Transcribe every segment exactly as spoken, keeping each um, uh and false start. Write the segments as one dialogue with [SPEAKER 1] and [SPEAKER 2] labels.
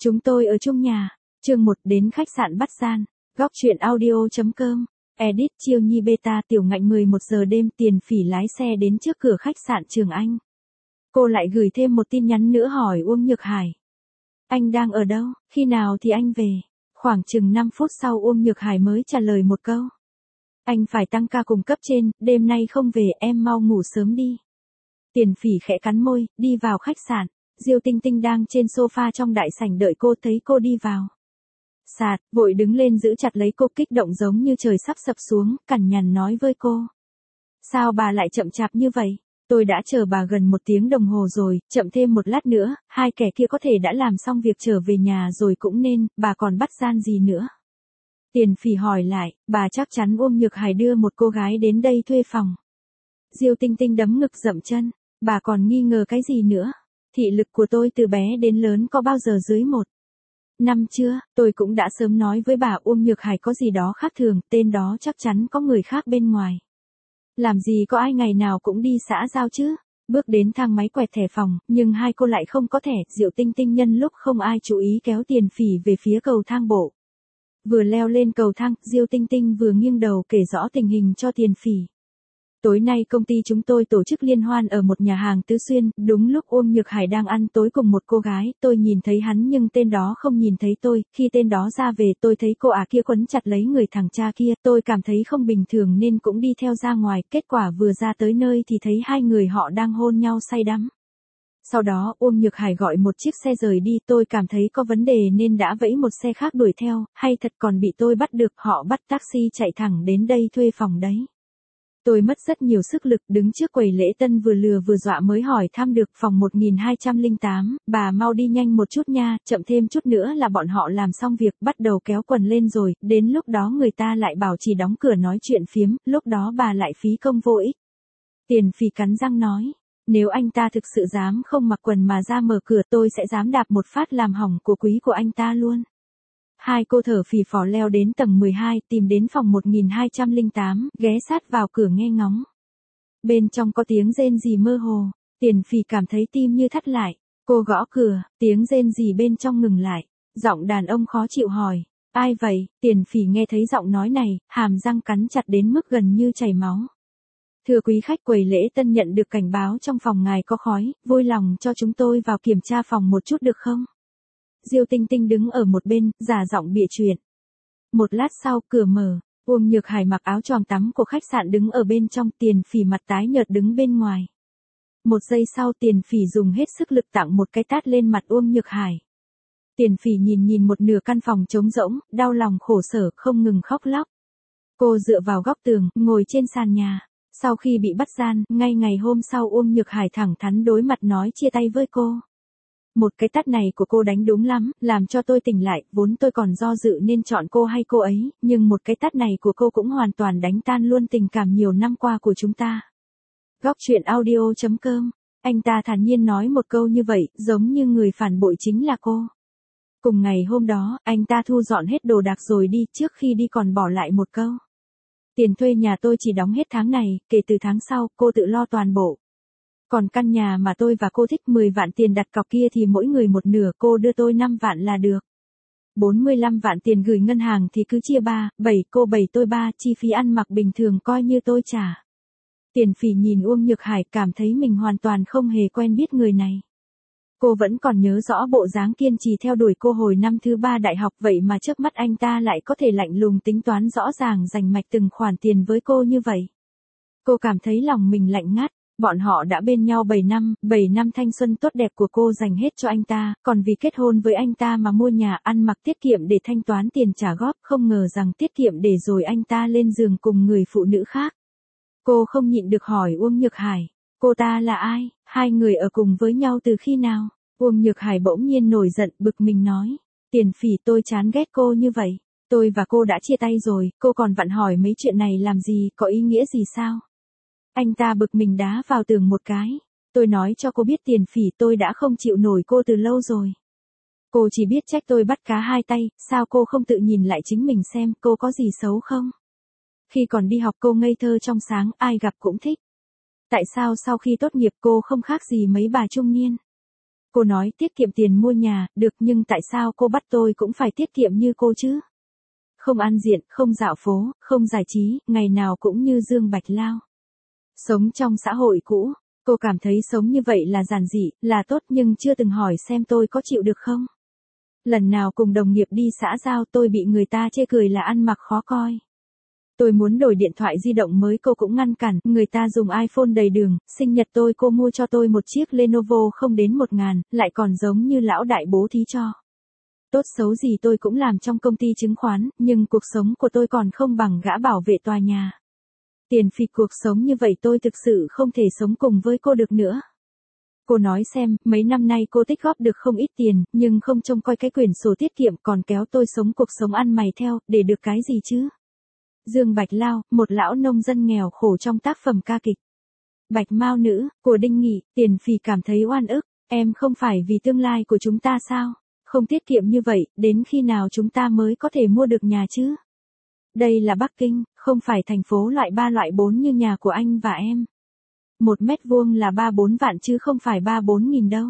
[SPEAKER 1] Chúng tôi ở chung nhà. Chương một đến khách sạn Bắt Gian. Góc truyện audio.com. Edit Chiêu Nhi Beta Tiểu Ngạnh mười một giờ đêm Tiền Phỉ lái xe đến trước cửa khách sạn Trường Anh. Cô lại gửi thêm một tin nhắn nữa hỏi Uông Nhược Hải. Anh đang ở đâu, khi nào thì anh về? Khoảng chừng năm phút sau Uông Nhược Hải mới trả lời một câu. Anh phải tăng ca cùng cấp trên, đêm nay không về, em mau ngủ sớm đi. Tiền Phỉ khẽ cắn môi, đi vào khách sạn. Diêu Tinh Tinh đang trên sofa trong đại sảnh đợi cô, thấy cô đi vào. Sạt, vội đứng lên giữ chặt lấy cô, kích động giống như trời sắp sập xuống, cằn nhằn nói với cô. Sao bà lại chậm chạp như vậy? Tôi đã chờ bà gần một tiếng đồng hồ rồi, chậm thêm một lát nữa, hai kẻ kia có thể đã làm xong việc trở về nhà rồi cũng nên, bà còn bắt gian gì nữa? Tiền Phỉ hỏi lại, bà chắc chắn Uông Nhược Hải đưa một cô gái đến đây thuê phòng. Diêu Tinh Tinh đấm ngực dậm chân, bà còn nghi ngờ cái gì nữa? Thị lực của tôi từ bé đến lớn có bao giờ dưới một năm chưa, tôi cũng đã sớm nói với bà Uông Nhược Hải có gì đó khác thường, tên đó chắc chắn có người khác bên ngoài. Làm gì có ai ngày nào cũng đi xã giao chứ. Bước đến thang máy quẹt thẻ phòng, nhưng hai cô lại không có thẻ. Diệu Tinh Tinh nhân lúc không ai chú ý kéo Tiền Phỉ về phía cầu thang bộ. Vừa leo lên cầu thang, Diêu Tinh Tinh vừa nghiêng đầu kể rõ tình hình cho Tiền Phỉ. Tối nay công ty chúng tôi tổ chức liên hoan ở một nhà hàng Tứ Xuyên, đúng lúc Uông Nhược Hải đang ăn tối cùng một cô gái, tôi nhìn thấy hắn nhưng tên đó không nhìn thấy tôi, khi tên đó ra về tôi thấy cô ả kia quấn chặt lấy người thằng cha kia, tôi cảm thấy không bình thường nên cũng đi theo ra ngoài, kết quả vừa ra tới nơi thì thấy hai người họ đang hôn nhau say đắm. Sau đó Uông Nhược Hải gọi một chiếc xe rời đi, tôi cảm thấy có vấn đề nên đã vẫy một xe khác đuổi theo, hay thật còn bị tôi bắt được, họ bắt taxi chạy thẳng đến đây thuê phòng đấy. Tôi mất rất nhiều sức lực đứng trước quầy lễ tân vừa lừa vừa dọa mới hỏi thăm được phòng một nghìn hai trăm lẻ tám, bà mau đi nhanh một chút nha, chậm thêm chút nữa là bọn họ làm xong việc bắt đầu kéo quần lên rồi, đến lúc đó người ta lại bảo chỉ đóng cửa nói chuyện phiếm, lúc đó bà lại phí công vô ích. Tiền Phỉ cắn răng nói, nếu anh ta thực sự dám không mặc quần mà ra mở cửa tôi sẽ dám đạp một phát làm hỏng của quý của anh ta luôn. Hai cô thở phì phò leo đến tầng mười hai, tìm đến phòng một nghìn hai trăm lẻ tám, ghé sát vào cửa nghe ngóng. Bên trong có tiếng rên rỉ mơ hồ, Tiền Phỉ cảm thấy tim như thắt lại. Cô gõ cửa, tiếng rên rỉ bên trong ngừng lại. Giọng đàn ông khó chịu hỏi, ai vậy? Tiền Phỉ nghe thấy giọng nói này, hàm răng cắn chặt đến mức gần như chảy máu. Thưa quý khách, quầy lễ tân nhận được cảnh báo trong phòng ngài có khói, vui lòng cho chúng tôi vào kiểm tra phòng một chút được không? Diêu Tinh Tinh đứng ở một bên, giả giọng bịa chuyện. Một lát sau, cửa mở, Uông Nhược Hải mặc áo choàng tắm của khách sạn đứng ở bên trong, Tiền Phỉ mặt tái nhợt đứng bên ngoài. Một giây sau Tiền Phỉ dùng hết sức lực tặng một cái tát lên mặt Uông Nhược Hải. Tiền Phỉ nhìn nhìn một nửa căn phòng trống rỗng, đau lòng khổ sở, không ngừng khóc lóc. Cô dựa vào góc tường, ngồi trên sàn nhà. Sau khi bị bắt gian, ngay ngày hôm sau Uông Nhược Hải thẳng thắn đối mặt nói chia tay với cô. Một cái tát này của cô đánh đúng lắm, làm cho tôi tỉnh lại, vốn tôi còn do dự nên chọn cô hay cô ấy, nhưng một cái tát này của cô cũng hoàn toàn đánh tan luôn tình cảm nhiều năm qua của chúng ta. Góc truyện audio.com. Anh ta thản nhiên nói một câu như vậy, giống như người phản bội chính là cô. Cùng ngày hôm đó, anh ta thu dọn hết đồ đạc rồi đi, trước khi đi còn bỏ lại một câu. Tiền thuê nhà tôi chỉ đóng hết tháng này, kể từ tháng sau, cô tự lo toàn bộ. Còn căn nhà mà tôi và cô thích mười vạn tiền đặt cọc kia thì mỗi người một nửa, cô đưa tôi năm vạn là được. bốn mươi lăm vạn tiền gửi ngân hàng thì cứ chia ba, bảy, cô bảy tôi ba, chi phí ăn mặc bình thường coi như tôi trả. Tiền Phỉ nhìn Uông Nhược Hải cảm thấy mình hoàn toàn không hề quen biết người này. Cô vẫn còn nhớ rõ bộ dáng kiên trì theo đuổi cô hồi năm thứ ba đại học, vậy mà trước mắt anh ta lại có thể lạnh lùng tính toán rõ ràng rành mạch từng khoản tiền với cô như vậy. Cô cảm thấy lòng mình lạnh ngắt. Bọn họ đã bên nhau bảy năm, bảy năm thanh xuân tốt đẹp của cô dành hết cho anh ta, còn vì kết hôn với anh ta mà mua nhà, ăn mặc tiết kiệm để thanh toán tiền trả góp, không ngờ rằng tiết kiệm để rồi anh ta lên giường cùng người phụ nữ khác. Cô không nhịn được hỏi Uông Nhược Hải, cô ta là ai, hai người ở cùng với nhau từ khi nào? Uông Nhược Hải bỗng nhiên nổi giận, bực mình nói, Tiền Phỉ, tôi chán ghét cô như vậy, tôi và cô đã chia tay rồi, cô còn vặn hỏi mấy chuyện này làm gì, có ý nghĩa gì sao? Anh ta bực mình đá vào tường một cái. Tôi nói cho cô biết Tiền Phỉ, tôi đã không chịu nổi cô từ lâu rồi. Cô chỉ biết trách tôi bắt cá hai tay, sao cô không tự nhìn lại chính mình xem cô có gì xấu không? Khi còn đi học cô ngây thơ trong sáng, ai gặp cũng thích. Tại sao sau khi tốt nghiệp cô không khác gì mấy bà trung niên? Cô nói tiết kiệm tiền mua nhà, được nhưng tại sao cô bắt tôi cũng phải tiết kiệm như cô chứ? Không ăn diện, không dạo phố, không giải trí, ngày nào cũng như Dương Bạch Lao. Sống trong xã hội cũ, cô cảm thấy sống như vậy là giản dị, là tốt nhưng chưa từng hỏi xem tôi có chịu được không. Lần nào cùng đồng nghiệp đi xã giao tôi bị người ta chê cười là ăn mặc khó coi. Tôi muốn đổi điện thoại di động mới cô cũng ngăn cản, người ta dùng iPhone đầy đường, sinh nhật tôi cô mua cho tôi một chiếc Lenovo không đến một ngàn, lại còn giống như lão đại bố thí cho. Tốt xấu gì tôi cũng làm trong công ty chứng khoán, nhưng cuộc sống của tôi còn không bằng gã bảo vệ tòa nhà. Tiền phì cuộc sống như vậy tôi thực sự không thể sống cùng với cô được nữa. Cô nói xem, mấy năm nay cô tích góp được không ít tiền, nhưng không trông coi cái quyển sổ tiết kiệm còn kéo tôi sống cuộc sống ăn mày theo, để được cái gì chứ? Dương Bạch Lao, một lão nông dân nghèo khổ trong tác phẩm ca kịch. Bạch Mao Nữ, của Đinh Nghị, Tiền phì cảm thấy oan ức, em không phải vì tương lai của chúng ta sao? Không tiết kiệm như vậy, đến khi nào chúng ta mới có thể mua được nhà chứ? Đây là Bắc Kinh, không phải thành phố loại ba loại bốn như nhà của anh và em. Một mét vuông là ba bốn vạn chứ không phải ba bốn nghìn đâu.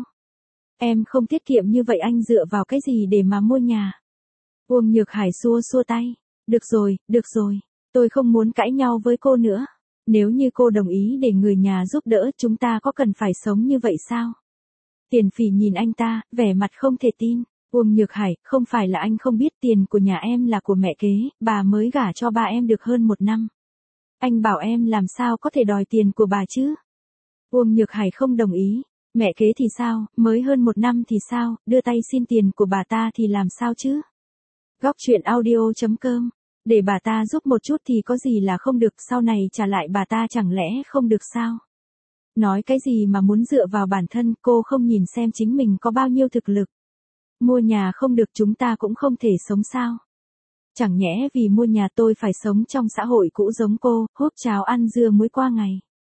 [SPEAKER 1] Em không tiết kiệm như vậy anh dựa vào cái gì để mà mua nhà? Uông Nhược Hải xua xua tay. Được rồi, được rồi. Tôi không muốn cãi nhau với cô nữa. Nếu như cô đồng ý để người nhà giúp đỡ chúng ta có cần phải sống như vậy sao? Tiền phì nhìn anh ta, vẻ mặt không thể tin. Uông Nhược Hải, không phải là anh không biết tiền của nhà em là của mẹ kế, bà mới gả cho ba em được hơn một năm. Anh bảo em làm sao có thể đòi tiền của bà chứ? Uông Nhược Hải không đồng ý. Mẹ kế thì sao, mới hơn một năm thì sao, đưa tay xin tiền của bà ta thì làm sao chứ? Góc truyện audio chấm com. Để bà ta giúp một chút thì có gì là không được, sau này trả lại bà ta chẳng lẽ không được sao? Nói cái gì mà muốn dựa vào bản thân, cô không nhìn xem chính mình có bao nhiêu thực lực. Mua nhà không được chúng ta cũng không thể sống sao? Chẳng nhẽ vì mua nhà tôi phải sống trong xã hội cũ giống cô, húp cháo ăn dưa muối qua ngày.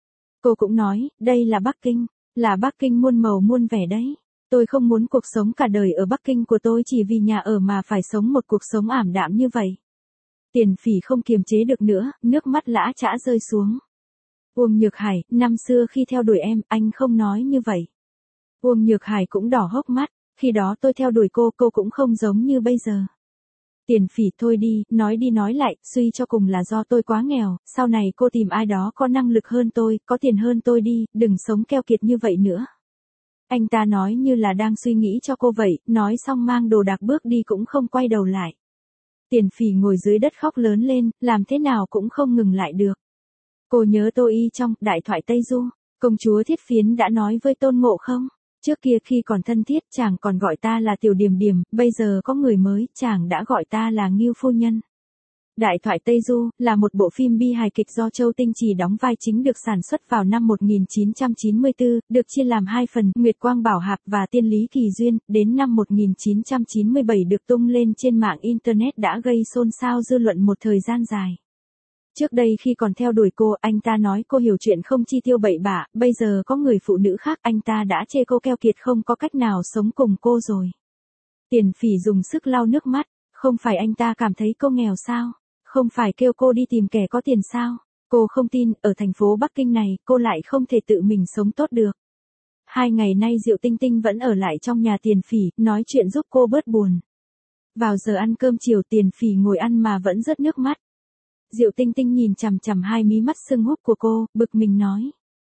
[SPEAKER 1] Cô cũng nói, đây là Bắc Kinh, là Bắc Kinh muôn màu muôn vẻ đấy. Tôi không muốn cuộc sống cả đời ở Bắc Kinh của tôi chỉ vì nhà ở mà phải sống một cuộc sống ảm đạm như vậy. Tiền phì không kiềm chế được nữa, nước mắt lã chã rơi xuống. Uông Nhược Hải, năm xưa khi theo đuổi em, anh không nói như vậy. Uông Nhược Hải cũng đỏ hốc mắt, khi đó tôi theo đuổi cô, cô cũng không giống như bây giờ. Tiền phì thôi đi, nói đi nói lại, suy cho cùng là do tôi quá nghèo, sau này cô tìm ai đó có năng lực hơn tôi, có tiền hơn tôi đi, đừng sống keo kiệt như vậy nữa. Anh ta nói như là đang suy nghĩ cho cô vậy, nói xong mang đồ đạc bước đi cũng không quay đầu lại. Tiền phì ngồi dưới đất khóc lớn lên, làm thế nào cũng không ngừng lại được. Cô nhớ Tô Y trong Đại thoại Tây Du, công chúa Thiết Phiến đã nói với Tôn Ngộ không? Trước kia khi còn thân thiết chàng còn gọi ta là Tiểu Điềm Điềm, bây giờ có người mới, chàng đã gọi ta là Ngưu Phu Nhân. Đại thoại Tây Du là một bộ phim bi hài kịch do Châu Tinh Trì đóng vai chính được sản xuất vào năm một nghìn chín trăm chín mươi tư, được chia làm hai phần, Nguyệt Quang Bảo Hạp và Tiên Lý Kỳ Duyên, đến năm một nghìn chín trăm chín mươi bảy được tung lên trên mạng Internet đã gây xôn xao dư luận một thời gian dài. Trước đây khi còn theo đuổi cô, anh ta nói cô hiểu chuyện không chi tiêu bậy bạ, bây giờ có người phụ nữ khác, anh ta đã chê cô keo kiệt không có cách nào sống cùng cô rồi. Tiền phì dùng sức lau nước mắt, không phải anh ta cảm thấy cô nghèo sao? Không phải kêu cô đi tìm kẻ có tiền sao? Cô không tin, ở thành phố Bắc Kinh này, cô lại không thể tự mình sống tốt được. Hai ngày nay Diệu Tinh Tinh vẫn ở lại trong nhà Tiền phì, nói chuyện giúp cô bớt buồn. Vào giờ ăn cơm chiều Tiền phì ngồi ăn mà vẫn rớt nước mắt. Diệu Tinh Tinh nhìn chằm chằm hai mí mắt sưng húp của cô, bực mình nói.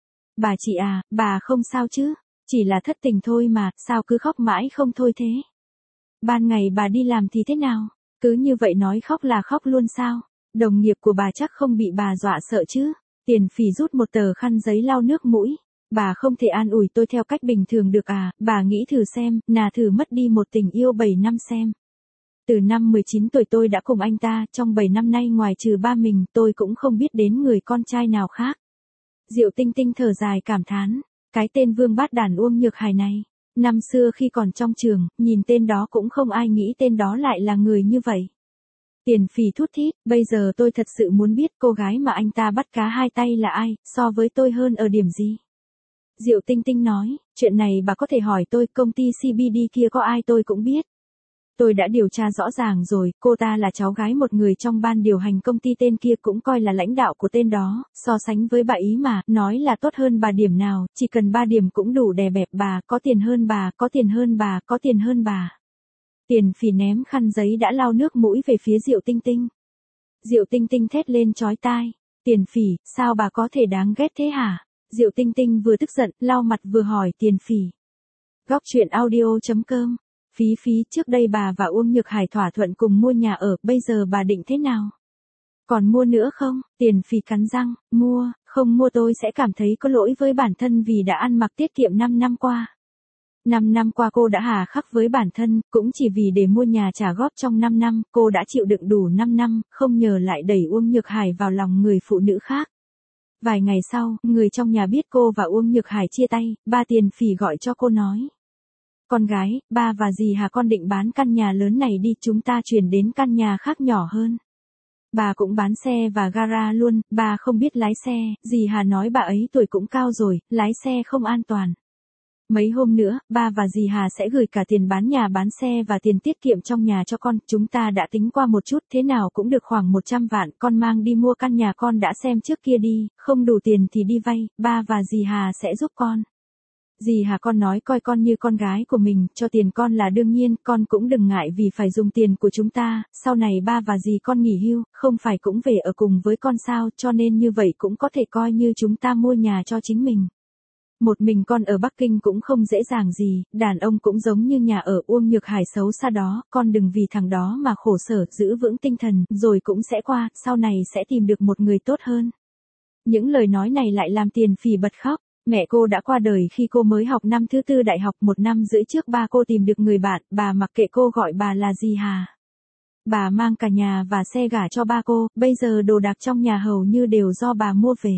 [SPEAKER 1] Bà chị à, bà không sao chứ? Chỉ là thất tình thôi mà, sao cứ khóc mãi không thôi thế? Ban ngày bà đi làm thì thế nào? Cứ như vậy nói khóc là khóc luôn sao? Đồng nghiệp của bà chắc không bị bà dọa sợ chứ? Tiền phì rút một tờ khăn giấy lau nước mũi. Bà không thể an ủi tôi theo cách bình thường được à? Bà nghĩ thử xem, nà thử mất đi một tình yêu bảy năm xem. Từ năm mười chín tuổi tôi đã cùng anh ta, trong bảy năm nay ngoài trừ ba mình, tôi cũng không biết đến người con trai nào khác. Diệu Tinh Tinh thở dài cảm thán, cái tên vương bát đàn Uông Nhược Hải này, năm xưa khi còn trong trường, nhìn tên đó cũng không ai nghĩ tên đó lại là người như vậy. Tiền phì thút thít, bây giờ tôi thật sự muốn biết cô gái mà anh ta bắt cá hai tay là ai, so với tôi hơn ở điểm gì. Diệu Tinh Tinh nói, chuyện này bà có thể hỏi tôi, công ty xê bê đê kia có ai tôi cũng biết. Tôi đã điều tra rõ ràng rồi, cô ta là cháu gái một người trong ban điều hành công ty, tên kia cũng coi là lãnh đạo của tên đó, so sánh với bà ý mà, nói là tốt hơn bà điểm nào, chỉ cần ba điểm cũng đủ đè bẹp bà, có tiền hơn bà, có tiền hơn bà, có tiền hơn bà. Tiền Phỉ ném khăn giấy đã lau nước mũi về phía Diệu Tinh Tinh. Diệu Tinh Tinh thét lên chói tai, Tiền Phỉ, sao bà có thể đáng ghét thế hả? Diệu Tinh Tinh vừa tức giận, lau mặt vừa hỏi Tiền Phỉ. Góc truyện audio chấm com. Phí Phí, trước đây bà và Uông Nhược Hải thỏa thuận cùng mua nhà ở, bây giờ bà định thế nào? Còn mua nữa không? Tiền Phỉ cắn răng, mua, không mua tôi sẽ cảm thấy có lỗi với bản thân vì đã ăn mặc tiết kiệm năm năm qua. năm năm qua cô đã hà khắc với bản thân, cũng chỉ vì để mua nhà trả góp trong năm năm, cô đã chịu đựng đủ năm năm, không nhờ lại đẩy Uông Nhược Hải vào lòng người phụ nữ khác. Vài ngày sau, người trong nhà biết cô và Uông Nhược Hải chia tay, ba Tiền Phỉ gọi cho cô nói. Con gái, ba và dì Hà con định bán căn nhà lớn này đi, chúng ta chuyển đến căn nhà khác nhỏ hơn. Bà cũng bán xe và gara luôn, bà không biết lái xe, dì Hà nói bà ấy tuổi cũng cao rồi, lái xe không an toàn. Mấy hôm nữa, ba và dì Hà sẽ gửi cả tiền bán nhà bán xe và tiền tiết kiệm trong nhà cho con, chúng ta đã tính qua một chút, thế nào cũng được khoảng một trăm vạn, con mang đi mua căn nhà con đã xem trước kia đi, không đủ tiền thì đi vay, ba và dì Hà sẽ giúp con. Dì Hà con nói coi con như con gái của mình, cho tiền con là đương nhiên, con cũng đừng ngại vì phải dùng tiền của chúng ta, sau này ba và dì con nghỉ hưu, không phải cũng về ở cùng với con sao, cho nên như vậy cũng có thể coi như chúng ta mua nhà cho chính mình. Một mình con ở Bắc Kinh cũng không dễ dàng gì, đàn ông cũng giống như nhà ở Uông Nhược Hải xấu xa đó, con đừng vì thằng đó mà khổ sở, giữ vững tinh thần, rồi cũng sẽ qua, sau này sẽ tìm được một người tốt hơn. Những lời nói này lại làm Tiền Phỉ bật khóc. Mẹ cô đã qua đời khi cô mới học năm thứ tư đại học, một năm rưỡi trước ba cô tìm được người bạn, bà mặc kệ cô gọi bà là dì Hà. Bà mang cả nhà và xe gả cho ba cô, bây giờ đồ đạc trong nhà hầu như đều do bà mua về.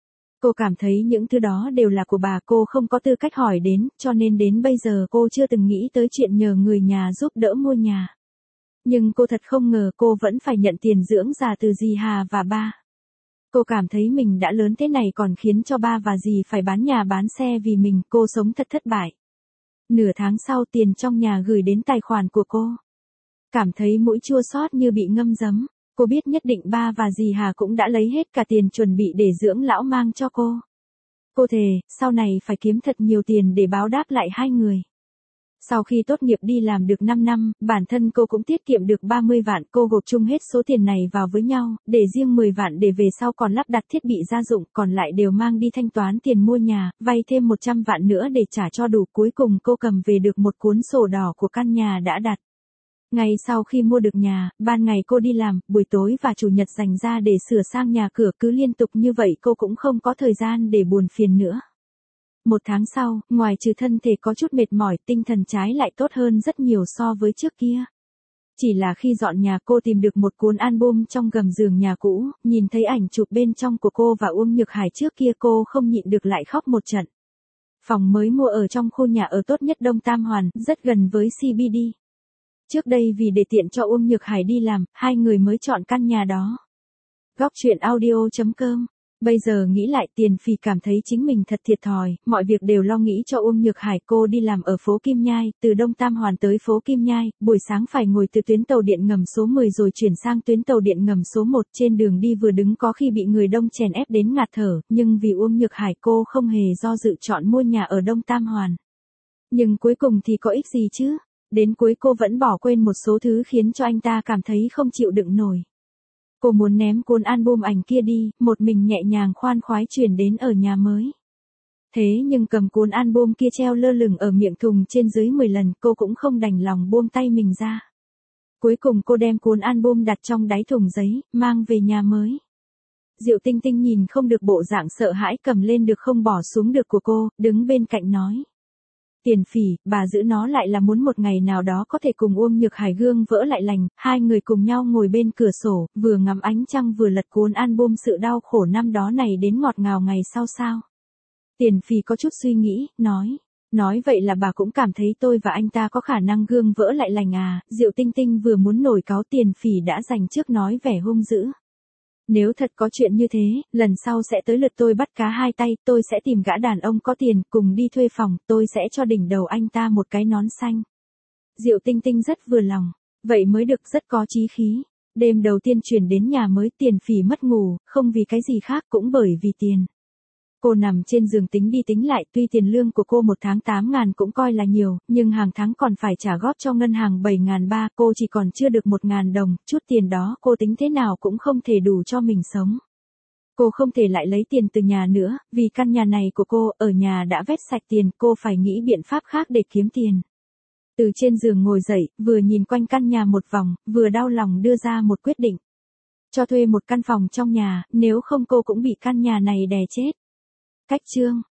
[SPEAKER 1] Cô cảm thấy những thứ đó đều là của bà, cô không có tư cách hỏi đến, cho nên đến bây giờ cô chưa từng nghĩ tới chuyện nhờ người nhà giúp đỡ mua nhà. Nhưng cô thật không ngờ cô vẫn phải nhận tiền dưỡng già từ dì Hà và ba. Cô cảm thấy mình đã lớn thế này còn khiến cho ba và dì phải bán nhà bán xe vì mình, cô sống thật thất bại. Nửa tháng sau tiền trong nhà gửi đến tài khoản của cô. Cảm thấy mũi chua xót như bị ngâm giấm, cô biết nhất định ba và dì Hà cũng đã lấy hết cả tiền chuẩn bị để dưỡng lão mang cho cô. Cô thề, sau này phải kiếm thật nhiều tiền để báo đáp lại hai người. Sau khi tốt nghiệp đi làm được năm năm, bản thân cô cũng tiết kiệm được ba mươi vạn, cô gộp chung hết số tiền này vào với nhau, để riêng mười vạn để về sau còn lắp đặt thiết bị gia dụng, còn lại đều mang đi thanh toán tiền mua nhà, vay thêm một trăm vạn nữa để trả cho đủ, cuối cùng cô cầm về được một cuốn sổ đỏ của căn nhà đã đặt. Ngay sau khi mua được nhà, ban ngày cô đi làm, buổi tối và chủ nhật dành ra để sửa sang nhà cửa, cứ liên tục như vậy cô cũng không có thời gian để buồn phiền nữa. Một tháng sau, ngoài trừ thân thể có chút mệt mỏi, tinh thần trái lại tốt hơn rất nhiều so với trước kia. Chỉ là khi dọn nhà cô tìm được một cuốn album trong gầm giường nhà cũ, nhìn thấy ảnh chụp bên trong của cô và Uông Nhược Hải trước kia cô không nhịn được lại khóc một trận. Phòng mới mua ở trong khu nhà ở tốt nhất Đông Tam Hoàn, rất gần với xê bê đê. Trước đây vì để tiện cho Uông Nhược Hải đi làm, hai người mới chọn căn nhà đó. Góc truyện audio chấm com. Bây giờ nghĩ lại Tiền Phỉ cảm thấy chính mình thật thiệt thòi, mọi việc đều lo nghĩ cho Uông Nhược Hải. Cô đi làm ở phố Kim Nhai, từ Đông Tam Hoàn tới phố Kim Nhai, buổi sáng phải ngồi từ tuyến tàu điện ngầm số mười rồi chuyển sang tuyến tàu điện ngầm số một, trên đường đi vừa đứng có khi bị người đông chèn ép đến ngạt thở, nhưng vì Uông Nhược Hải cô không hề do dự chọn mua nhà ở Đông Tam Hoàn. Nhưng cuối cùng thì có ích gì chứ? Đến cuối cô vẫn bỏ quên một số thứ khiến cho anh ta cảm thấy không chịu đựng nổi. Cô muốn ném cuốn album ảnh kia đi, một mình nhẹ nhàng khoan khoái chuyển đến ở nhà mới. Thế nhưng cầm cuốn album kia treo lơ lửng ở miệng thùng trên dưới mười lần, cô cũng không đành lòng buông tay mình ra. Cuối cùng cô đem cuốn album đặt trong đáy thùng giấy, mang về nhà mới. Diệu Tinh Tinh nhìn không được bộ dạng sợ hãi cầm lên được không bỏ xuống được của cô, đứng bên cạnh nói. Tiền Phỉ, bà giữ nó lại là muốn một ngày nào đó có thể cùng Uông Nhược Hải gương vỡ lại lành, hai người cùng nhau ngồi bên cửa sổ, vừa ngắm ánh trăng vừa lật cuốn album sự đau khổ năm đó này đến ngọt ngào ngày sau sao. Tiền Phỉ có chút suy nghĩ, nói. Nói vậy là bà cũng cảm thấy tôi và anh ta có khả năng gương vỡ lại lành à, Diệu Tinh Tinh vừa muốn nổi cáu Tiền Phỉ đã dành trước nói vẻ hung dữ. Nếu thật có chuyện như thế, lần sau sẽ tới lượt tôi bắt cá hai tay, tôi sẽ tìm gã đàn ông có tiền, cùng đi thuê phòng, tôi sẽ cho đỉnh đầu anh ta một cái nón xanh. Diệu Tinh Tinh rất vừa lòng, vậy mới được, rất có chí khí. Đêm đầu tiên chuyển đến nhà mới, Tiền Phỉ mất ngủ, không vì cái gì khác, cũng bởi vì tiền. Cô nằm trên giường tính đi tính lại, tuy tiền lương của cô một tháng tám ngàn cũng coi là nhiều, nhưng hàng tháng còn phải trả góp cho ngân hàng bảy ngàn ba, cô chỉ còn chưa được một ngàn đồng, chút tiền đó cô tính thế nào cũng không thể đủ cho mình sống. Cô không thể lại lấy tiền từ nhà nữa, vì căn nhà này của cô, ở nhà đã vét sạch tiền, cô phải nghĩ biện pháp khác để kiếm tiền. Từ trên giường ngồi dậy, vừa nhìn quanh căn nhà một vòng, vừa đau lòng đưa ra một quyết định. Cho thuê một căn phòng trong nhà, nếu không cô cũng bị căn nhà này đè chết. Cách chương